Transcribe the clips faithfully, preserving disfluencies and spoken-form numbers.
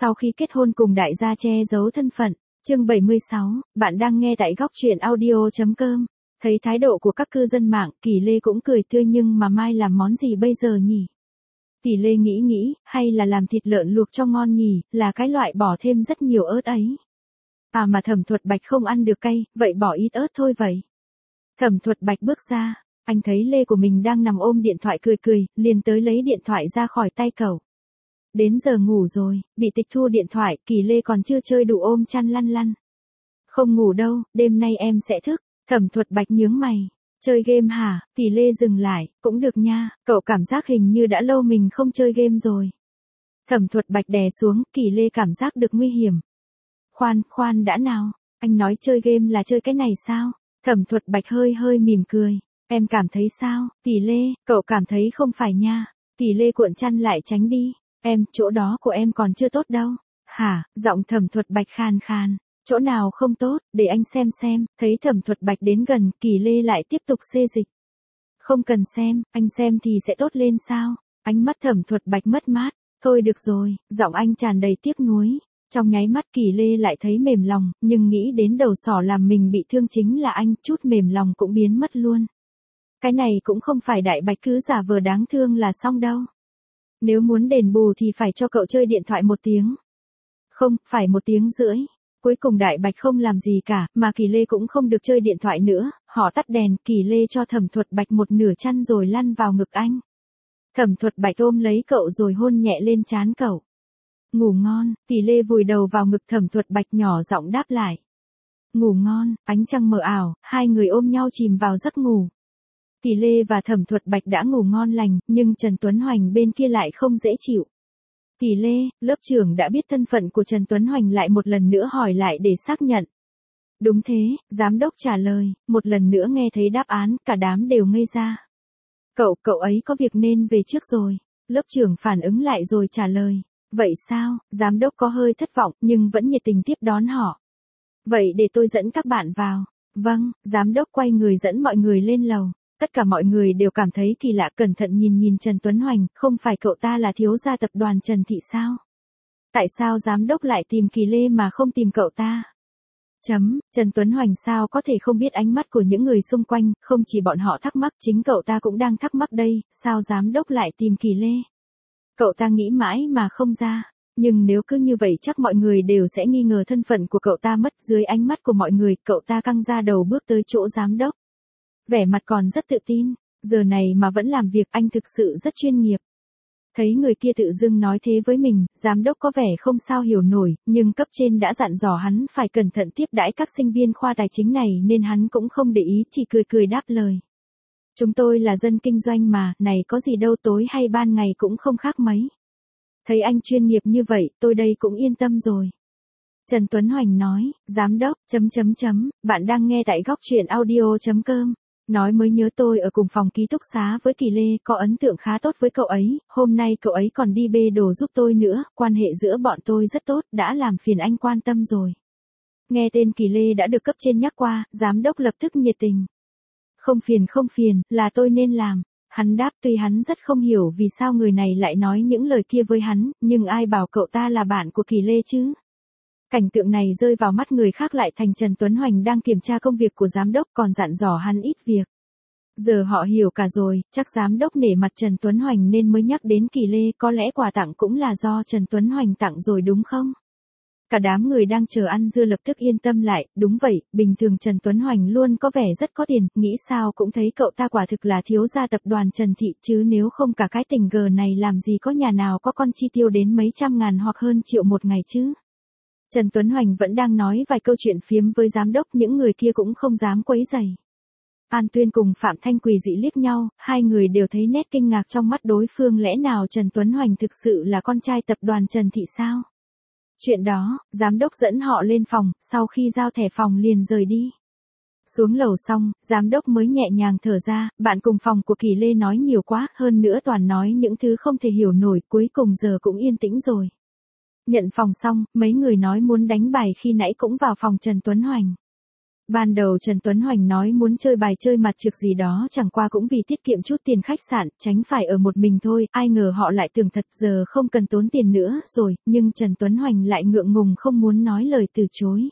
Sau khi kết hôn cùng đại gia che giấu thân phận, chương bảy mươi sáu, bạn đang nghe tại góc truyện audio.com. Thấy thái độ của các cư dân mạng, Kỳ Lê cũng cười tươi nhưng mà mai làm món gì bây giờ nhỉ? Kỳ Lê nghĩ nghĩ, hay là làm thịt lợn luộc cho ngon nhỉ, là cái loại bỏ thêm rất nhiều ớt ấy. À mà Thẩm Thuật Bạch không ăn được cay, vậy bỏ ít ớt thôi vậy. Thẩm Thuật Bạch bước ra, anh thấy Lê của mình đang nằm ôm điện thoại cười cười, liền tới lấy điện thoại ra khỏi tay cậu. Đến giờ ngủ rồi, bị tịch thu điện thoại, Kỳ Lê còn chưa chơi đủ ôm chăn lăn lăn. Không ngủ đâu, đêm nay em sẽ thức. Thẩm Thuật Bạch nhướng mày. Chơi game hả? Kỳ Lê dừng lại, cũng được nha, cậu cảm giác hình như đã lâu mình không chơi game rồi. Thẩm Thuật Bạch đè xuống, Kỳ Lê cảm giác được nguy hiểm. Khoan, khoan đã nào, anh nói chơi game là chơi cái này sao? Thẩm Thuật Bạch hơi hơi mỉm cười. Em cảm thấy sao? Kỳ Lê, cậu cảm thấy không phải nha. Kỳ Lê cuộn chăn lại tránh đi. Em, chỗ đó của em còn chưa tốt đâu. Hả? Giọng Thẩm Thuật Bạch khàn khàn. Chỗ nào không tốt, để anh xem xem. Thấy Thẩm Thuật Bạch đến gần, Kỳ Lê lại tiếp tục xê dịch. Không cần xem, anh xem thì sẽ tốt lên sao? Ánh mắt Thẩm Thuật Bạch mất mát. Thôi được rồi, giọng anh tràn đầy tiếc nuối. Trong nháy mắt Kỳ Lê lại thấy mềm lòng, nhưng nghĩ đến đầu sỏ làm mình bị thương chính là anh, chút mềm lòng cũng biến mất luôn. Cái này cũng không phải Đại Bạch cứ giả vờ đáng thương là xong đâu. Nếu muốn đền bù thì phải cho cậu chơi điện thoại một tiếng. Không, phải một tiếng rưỡi. Cuối cùng Đại Bạch không làm gì cả, mà Kỳ Lê cũng không được chơi điện thoại nữa, họ tắt đèn, Kỳ Lê cho Thẩm Thuật Bạch một nửa chăn rồi lăn vào ngực anh. Thẩm Thuật Bạch ôm lấy cậu rồi hôn nhẹ lên trán cậu. Ngủ ngon, Kỳ Lê vùi đầu vào ngực Thẩm Thuật Bạch nhỏ giọng đáp lại. Ngủ ngon, ánh trăng mờ ảo, hai người ôm nhau chìm vào giấc ngủ. Kỳ Lê và Thẩm Thuật Bạch đã ngủ ngon lành, nhưng Trần Tuấn Hoành bên kia lại không dễ chịu. Kỳ Lê, lớp trưởng đã biết thân phận của Trần Tuấn Hoành lại một lần nữa hỏi lại để xác nhận. Đúng thế, giám đốc trả lời, một lần nữa nghe thấy đáp án, cả đám đều ngây ra. Cậu, cậu ấy có việc nên về trước rồi. Lớp trưởng phản ứng lại rồi trả lời. Vậy sao, giám đốc có hơi thất vọng nhưng vẫn nhiệt tình tiếp đón họ. Vậy để tôi dẫn các bạn vào. Vâng, giám đốc quay người dẫn mọi người lên lầu. Tất cả mọi người đều cảm thấy kỳ lạ, cẩn thận nhìn nhìn Trần Tuấn Hoành, không phải cậu ta là thiếu gia tập đoàn Trần Thị sao? Tại sao giám đốc lại tìm Kỳ Lê mà không tìm cậu ta? Chấm, Trần Tuấn Hoành sao có thể không biết ánh mắt của những người xung quanh, không chỉ bọn họ thắc mắc, chính cậu ta cũng đang thắc mắc đây, sao giám đốc lại tìm Kỳ Lê? Cậu ta nghĩ mãi mà không ra, nhưng nếu cứ như vậy chắc mọi người đều sẽ nghi ngờ thân phận của cậu ta mất. Dưới ánh mắt của mọi người, cậu ta căng ra đầu bước tới chỗ giám đốc. Vẻ mặt còn rất tự tin, giờ này mà vẫn làm việc, anh thực sự rất chuyên nghiệp. Thấy người kia tự dưng nói thế với mình, giám đốc có vẻ không sao hiểu nổi, nhưng cấp trên đã dặn dò hắn phải cẩn thận tiếp đãi các sinh viên khoa tài chính này nên hắn cũng không để ý, chỉ cười cười đáp lời. Chúng tôi là dân kinh doanh mà, này có gì đâu, tối hay ban ngày cũng không khác mấy. Thấy anh chuyên nghiệp như vậy, tôi đây cũng yên tâm rồi. Trần Tuấn Hoành nói, giám đốc, chấm chấm chấm, bạn đang nghe tại góc truyện audio.com. Nói mới nhớ tôi ở cùng phòng ký túc xá với Kỳ Lê, có ấn tượng khá tốt với cậu ấy, hôm nay cậu ấy còn đi bê đồ giúp tôi nữa, quan hệ giữa bọn tôi rất tốt, đã làm phiền anh quan tâm rồi. Nghe tên Kỳ Lê đã được cấp trên nhắc qua, giám đốc lập tức nhiệt tình. Không phiền không phiền, là tôi nên làm. Hắn đáp, tuy hắn rất không hiểu vì sao người này lại nói những lời kia với hắn, nhưng ai bảo cậu ta là bạn của Kỳ Lê chứ. Cảnh tượng này rơi vào mắt người khác lại thành Trần Tuấn Hoành đang kiểm tra công việc của giám đốc, còn dặn dò hắn ít việc. Giờ họ hiểu cả rồi, chắc giám đốc nể mặt Trần Tuấn Hoành nên mới nhắc đến Kỳ Lê, có lẽ quà tặng cũng là do Trần Tuấn Hoành tặng rồi đúng không? Cả đám người đang chờ ăn dưa lập tức yên tâm lại, đúng vậy, bình thường Trần Tuấn Hoành luôn có vẻ rất có tiền, nghĩ sao cũng thấy cậu ta quả thực là thiếu gia tập đoàn Trần Thị, chứ nếu không cả cái tình cờ này làm gì có nhà nào có con chi tiêu đến mấy trăm ngàn hoặc hơn triệu một ngày chứ. Trần Tuấn Hoành vẫn đang nói vài câu chuyện phiếm với giám đốc, những người kia cũng không dám quấy rầy. An Tuyên cùng Phạm Thanh Quỳ dị liếc nhau, hai người đều thấy nét kinh ngạc trong mắt đối phương, lẽ nào Trần Tuấn Hoành thực sự là con trai tập đoàn Trần Thị sao? Chuyện đó, giám đốc dẫn họ lên phòng, sau khi giao thẻ phòng liền rời đi. Xuống lầu xong, giám đốc mới nhẹ nhàng thở ra, bạn cùng phòng của Kỳ Lê nói nhiều quá, hơn nữa toàn nói những thứ không thể hiểu nổi, cuối cùng giờ cũng yên tĩnh rồi. Nhận phòng xong, mấy người nói muốn đánh bài khi nãy cũng vào phòng Trần Tuấn Hoành. Ban đầu Trần Tuấn Hoành nói muốn chơi bài chơi mặt trược gì đó chẳng qua cũng vì tiết kiệm chút tiền khách sạn, tránh phải ở một mình thôi, ai ngờ họ lại tưởng thật giờ không cần tốn tiền nữa rồi, nhưng Trần Tuấn Hoành lại ngượng ngùng không muốn nói lời từ chối.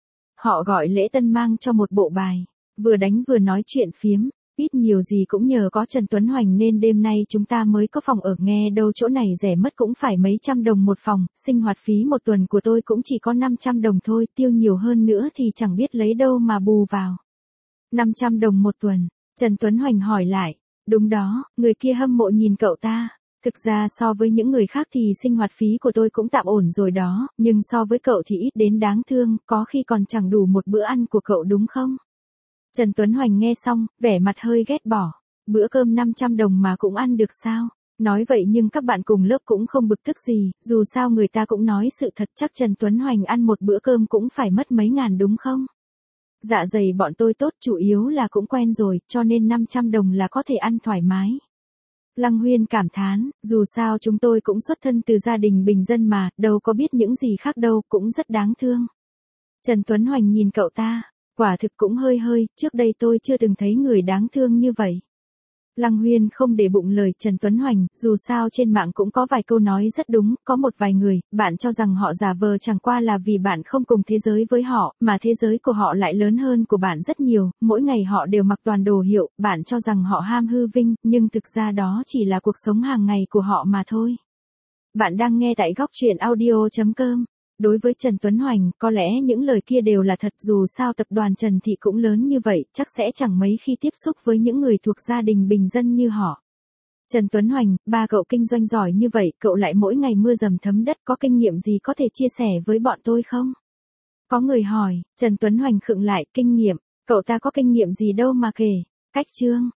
Họ gọi lễ tân mang cho một bộ bài, vừa đánh vừa nói chuyện phiếm. Ít nhiều gì cũng nhờ có Trần Tuấn Hoành nên đêm nay chúng ta mới có phòng ở, nghe đâu chỗ này rẻ mất cũng phải mấy trăm đồng một phòng, sinh hoạt phí một tuần của tôi cũng chỉ có năm trăm đồng thôi, tiêu nhiều hơn nữa thì chẳng biết lấy đâu mà bù vào. năm trăm đồng một tuần, Trần Tuấn Hoành hỏi lại, đúng đó, người kia hâm mộ nhìn cậu ta. Thực ra so với những người khác thì sinh hoạt phí của tôi cũng tạm ổn rồi đó, nhưng so với cậu thì ít đến đáng thương, có khi còn chẳng đủ một bữa ăn của cậu đúng không? Trần Tuấn Hoành nghe xong, vẻ mặt hơi ghét bỏ. Bữa cơm năm trăm đồng mà cũng ăn được sao? Nói vậy nhưng các bạn cùng lớp cũng không bực tức gì, dù sao người ta cũng nói sự thật, chắc Trần Tuấn Hoành ăn một bữa cơm cũng phải mất mấy ngàn đúng không? Dạ dày bọn tôi tốt, chủ yếu là cũng quen rồi, cho nên năm trăm đồng là có thể ăn thoải mái. Lăng Huyên cảm thán, dù sao chúng tôi cũng xuất thân từ gia đình bình dân mà, đâu có biết những gì khác đâu, cũng rất đáng thương. Trần Tuấn Hoành nhìn cậu ta. Quả thực cũng hơi hơi, trước đây tôi chưa từng thấy người đáng thương như vậy. Lăng Huyên không để bụng lời Trần Tuấn Hoành, dù sao trên mạng cũng có vài câu nói rất đúng, có một vài người, bạn cho rằng họ giả vờ chẳng qua là vì bạn không cùng thế giới với họ, mà thế giới của họ lại lớn hơn của bạn rất nhiều, mỗi ngày họ đều mặc toàn đồ hiệu, bạn cho rằng họ ham hư vinh, nhưng thực ra đó chỉ là cuộc sống hàng ngày của họ mà thôi. Bạn đang nghe tại góc truyện audio chấm com. Đối với Trần Tuấn Hoành, có lẽ những lời kia đều là thật, dù sao tập đoàn Trần Thị cũng lớn như vậy, chắc sẽ chẳng mấy khi tiếp xúc với những người thuộc gia đình bình dân như họ. Trần Tuấn Hoành, ba cậu kinh doanh giỏi như vậy, cậu lại mỗi ngày mưa dầm thấm đất, có kinh nghiệm gì có thể chia sẻ với bọn tôi không? Có người hỏi, Trần Tuấn Hoành khựng lại, kinh nghiệm, cậu ta có kinh nghiệm gì đâu mà kể. Cách chương,